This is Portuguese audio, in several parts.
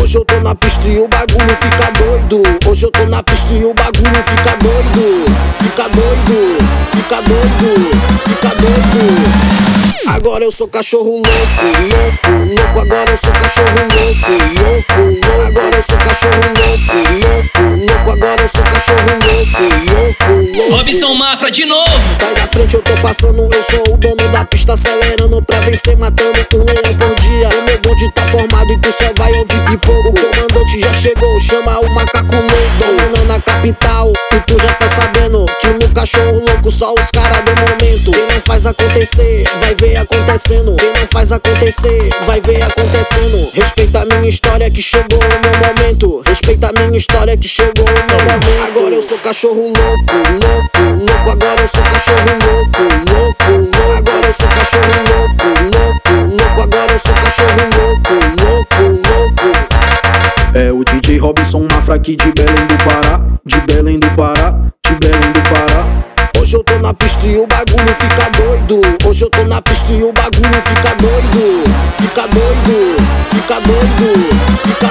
Hoje eu tô na pista e o bagulho fica doido. Hoje eu tô na pista e o bagulho fica doido. Fica doido, fica doido, fica doido. Agora eu sou cachorro louco, louco, louco. Agora eu sou cachorro louco, louco, louco. Agora eu sou cachorro louco, louco, louco. Agora eu sou cachorro louco, louco, louco. Robson Mafra de novo. Sai da frente, eu tô passando, eu sou o dono da pista, acelerando pra vencer, matando um leão por dia. O meu bonde tá formado e tu só vai ouvir pipoco. O comandante já chegou, chama o macaco louco. Dominando a capital, e tu já tá sabendo que no cachorro louco só os caras do momento. Quem não faz acontecer, vai ver acontecendo. Quem não faz acontecer, vai ver acontecendo. Respeita a minha história que chegou o meu momento. Respeita a minha história que chegou o meu momento. Agora eu sou cachorro louco, louco, louco. Agora eu sou cachorro louco, louco, louco. Agora eu sou cachorro louco, louco, louco. Agora eu sou cachorro louco, louco, louco. É o DJ Robson Mafra aqui de Belém do Pará, de Belém do Pará, de Belém do Pará. Hoje eu tô na pista e o bagulho fica doido. Hoje eu tô na pista e o bagulho fica doido. Fica doido, fica doido, fica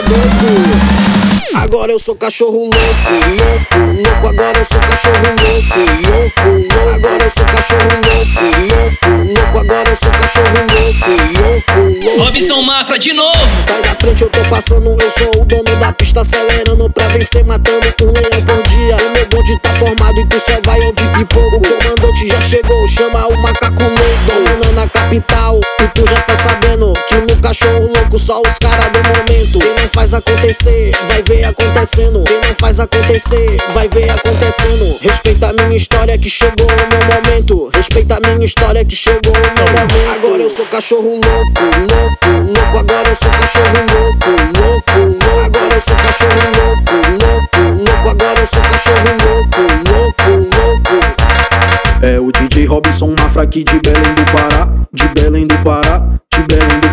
doido. Agora eu sou cachorro louco, louco, louco. Agora eu sou cachorro louco, louco, louco. Agora eu sou cachorro louco, louco, louco. Agora eu sou cachorro louco, louco, louco. Robson Mafra de novo. Sai da frente, eu tô passando, eu sou o dono da pista, acelerando pra vencer, matando um leão por dia. O meu bonde tá formado e tu só vai ouvir pipoco. O comandante já chegou, chama o macaco louco. Dominando a capital, e tu já tá sabendo que no cachorro louco só os caras do momento. Quem não faz acontecer, vai ver acontecendo. Quem não faz acontecer, vai ver acontecendo. Respeita a minha história que chegou o meu momento. Respeita a minha história que chegou o meu momento. Agora eu sou cachorro louco, louco, louco. Agora eu sou cachorro louco, louco, louco. Agora eu sou cachorro louco, louco, louco. Agora eu sou cachorro louco, louco, louco. É o DJ Robson Mafra aqui de Belém do Pará, de Belém do Pará, de Belém do Pará.